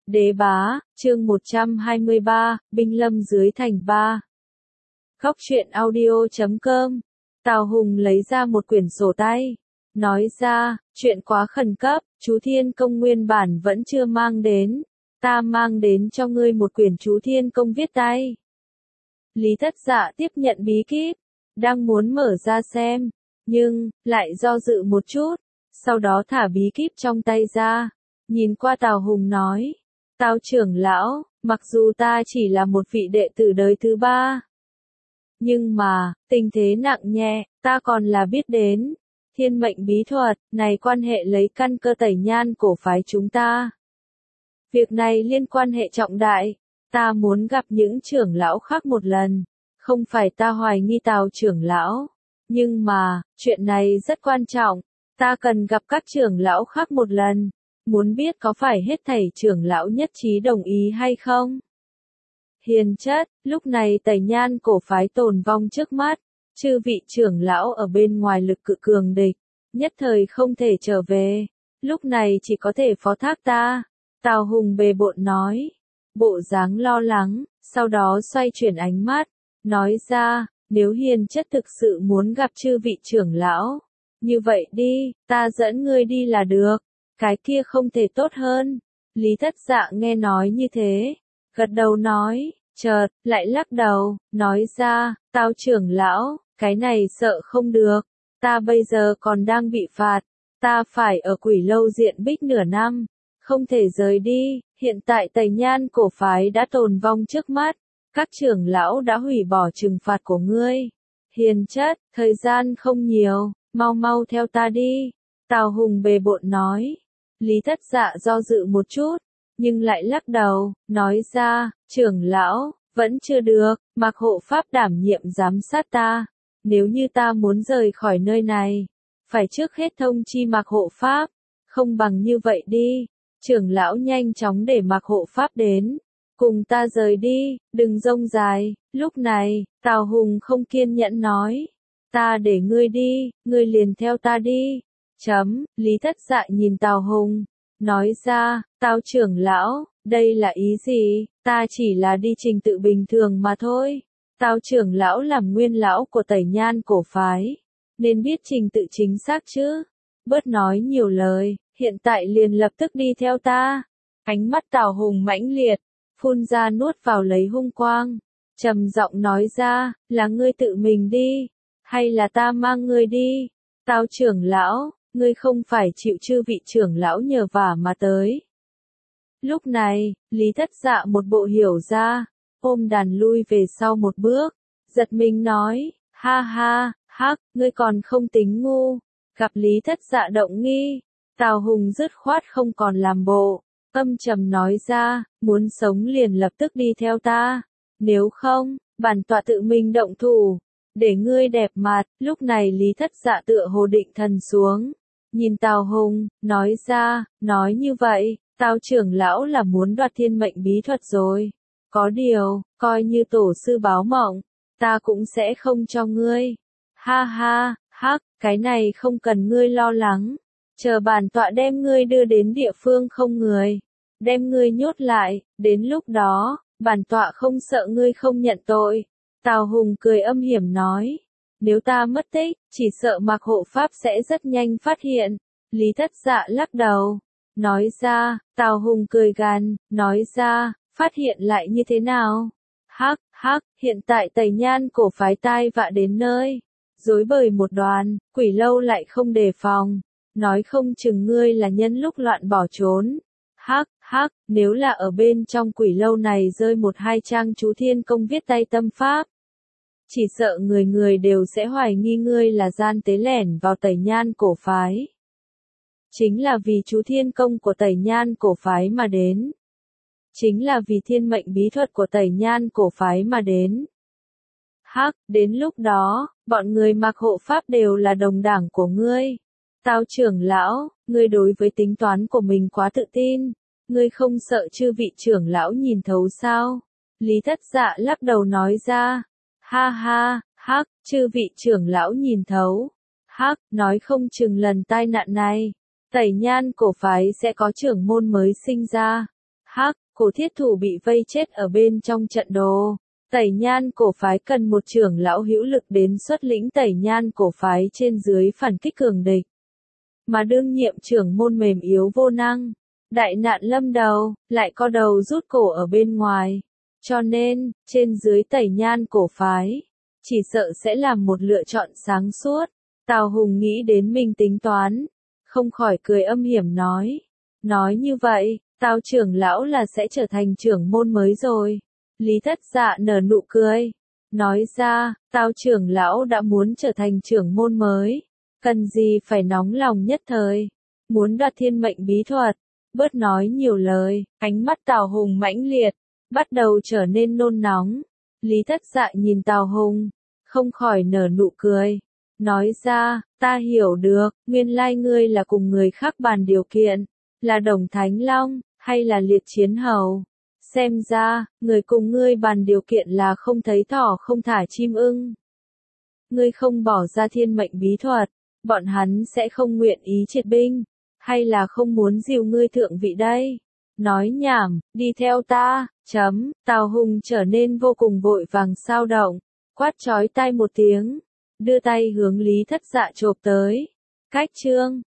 Đế bá, chương 123, binh lâm dưới thành 3. Góc truyện audio.com. Tào Hùng lấy ra một quyển sổ tay, nói ra, chuyện quá khẩn cấp, chú Thiên Công nguyên bản vẫn chưa mang đến, ta mang đến cho ngươi một quyển chú Thiên Công viết tay. Lý Thất Dạ tiếp nhận bí kíp, đang muốn mở ra xem, nhưng, lại do dự một chút, sau đó thả bí kíp trong tay ra, nhìn qua Tào Hùng nói, Tào trưởng lão, mặc dù ta chỉ là một vị đệ tử đời thứ 3, nhưng mà, tình thế nặng nhẹ, ta còn là biết đến. Thiên mệnh bí thuật, này quan hệ lấy căn cơ tẩy nhan cổ phái chúng ta. Việc này liên quan hệ trọng đại, ta muốn gặp những trưởng lão khác một lần, không phải ta hoài nghi Tào trưởng lão, nhưng mà, chuyện này rất quan trọng, ta cần gặp các trưởng lão khác một lần, muốn biết có phải hết thảy trưởng lão nhất trí đồng ý hay không. Hiền chất, lúc này tẩy nhan cổ phái tồn vong trước mắt, chư vị trưởng lão ở bên ngoài lực cự cường địch, nhất thời không thể trở về, lúc này chỉ có thể phó thác ta. Tào Hùng bề bộn nói, bộ dáng lo lắng, sau đó xoay chuyển ánh mắt, nói ra, nếu hiền chất thực sự muốn gặp chư vị trưởng lão, như vậy đi, ta dẫn ngươi đi là được, cái kia không thể tốt hơn. Lý Thất Dạ nghe nói như thế, gật đầu nói, chợt, lại lắc đầu, nói ra, Tào trưởng lão, cái này sợ không được, ta bây giờ còn đang bị phạt, ta phải ở Quỷ Lâu diện bích nửa năm, không thể rời đi, hiện tại tẩy nhan cổ phái đã tồn vong trước mắt, các trưởng lão đã hủy bỏ trừng phạt của ngươi. Hiền chất, thời gian không nhiều, mau mau theo ta đi. Tào Hùng bề bộn nói. Lý Thất Dạ do dự một chút, nhưng lại lắc đầu, nói ra, trưởng lão, vẫn chưa được, Mạc Hộ Pháp đảm nhiệm giám sát ta. Nếu như ta muốn rời khỏi nơi này, phải trước hết thông chi Mạc Hộ Pháp, không bằng như vậy đi, trưởng lão nhanh chóng để Mạc Hộ Pháp đến, cùng ta rời đi, đừng rông dài. Lúc này, Tào Hùng không kiên nhẫn nói, ta để ngươi đi, ngươi liền theo ta đi. Lý Thất Dạ nhìn Tào Hùng, nói ra, Tào trưởng lão, đây là ý gì, ta chỉ là đi trình tự bình thường mà thôi. Tào trưởng lão làm nguyên lão của tẩy nhan cổ phái, nên biết trình tự chính xác chứ. Bớt nói nhiều lời, hiện tại liền lập tức đi theo ta. Ánh mắt Tào Hùng mãnh liệt, phun ra nuốt vào lấy hung quang, trầm giọng nói ra, là ngươi tự mình đi, hay là ta mang ngươi đi? Tào trưởng lão, ngươi không phải chịu chư vị trưởng lão nhờ vả mà tới. Lúc này, Lý Thất Dạ một bộ hiểu ra, ôm đàn lui về sau một bước, giật mình nói, ha ha, hắc, ngươi còn không tính ngu. Gặp Lý Thất Dạ động nghi, Tào Hùng dứt khoát không còn làm bộ, âm trầm nói ra, muốn sống liền lập tức đi theo ta, nếu không, bản tọa tự mình động thủ, để ngươi đẹp mặt. Lúc này Lý Thất Dạ tựa hồ định thần xuống, nhìn Tào Hùng, nói ra, nói như vậy, Tào trưởng lão là muốn đoạt thiên mệnh bí thuật rồi. Có điều, coi như tổ sư báo mộng, ta cũng sẽ không cho ngươi. Ha ha, hắc, cái này không cần ngươi lo lắng. Chờ bản tọa đem ngươi đưa đến địa phương không người, đem ngươi nhốt lại, đến lúc đó, bản tọa không sợ ngươi không nhận tội. Tào Hùng cười âm hiểm nói, nếu ta mất tích, chỉ sợ Mạc Hộ Pháp sẽ rất nhanh phát hiện. Lý Thất Dạ lắc đầu, nói ra, Tào Hùng cười gằn, nói ra, phát hiện lại như thế nào? Hắc, hắc, hiện tại tẩy nhan cổ phái tai vạ đến nơi, rối bời một đoàn, Quỷ Lâu lại không đề phòng, nói không chừng ngươi là nhân lúc loạn bỏ trốn. Hắc, hắc, nếu là ở bên trong Quỷ Lâu này rơi một hai trang chú Thiên Công viết tay tâm pháp, chỉ sợ người người đều sẽ hoài nghi ngươi là gian tế lẻn vào tẩy nhan cổ phái. Chính là vì chú Thiên Công của tẩy nhan cổ phái mà đến. Chính là vì thiên mệnh bí thuật của tẩy nhan cổ phái mà đến. Hắc, đến lúc đó, bọn người Mạc Hộ Pháp đều là đồng đảng của ngươi. Tào trưởng lão, ngươi đối với tính toán của mình quá tự tin, ngươi không sợ chư vị trưởng lão nhìn thấu sao? Lý Thất Dạ lắc đầu nói ra, ha ha, hắc, chư vị trưởng lão nhìn thấu. Hắc, nói không chừng lần tai nạn này, tẩy nhan cổ phái sẽ có trưởng môn mới sinh ra. Hắc, cổ thiết thủ bị vây chết ở bên trong trận đồ. Tẩy Nhan cổ phái cần một trưởng lão hữu lực đến xuất lĩnh Tẩy Nhan cổ phái trên dưới phản kích cường địch. Mà đương nhiệm trưởng môn mềm yếu vô năng, đại nạn lâm đầu, lại có đầu rút cổ ở bên ngoài. Cho nên, trên dưới Tẩy Nhan cổ phái, chỉ sợ sẽ làm một lựa chọn sáng suốt. Tào Hùng nghĩ đến mình tính toán, không khỏi cười âm hiểm nói. Nói như vậy, Tào trưởng lão là sẽ trở thành trưởng môn mới rồi. Lý Thất Dạ nở nụ cười, nói ra, Tào trưởng lão đã muốn trở thành trưởng môn mới, cần gì phải nóng lòng nhất thời, muốn đoạt thiên mệnh bí thuật, bớt nói nhiều lời. Ánh mắt Tào Hùng mãnh liệt, bắt đầu trở nên nôn nóng. Lý Thất Dạ nhìn Tào Hùng, không khỏi nở nụ cười, nói ra, ta hiểu được, nguyên lai ngươi là cùng người khác bàn điều kiện, là Đồng Thánh Long, hay là Liệt Chiến Hầu. Xem ra, người cùng ngươi bàn điều kiện là không thấy thỏ không thả chim ưng. Ngươi không bỏ ra thiên mệnh bí thuật, bọn hắn sẽ không nguyện ý triệt binh, hay là không muốn dìu ngươi thượng vị đây? Nói nhảm, đi theo ta, chấm. Tào Hùng trở nên vô cùng vội vàng sao động, quát chói tai một tiếng, đưa tay hướng Lý Thất Dạ chộp tới. Cách chương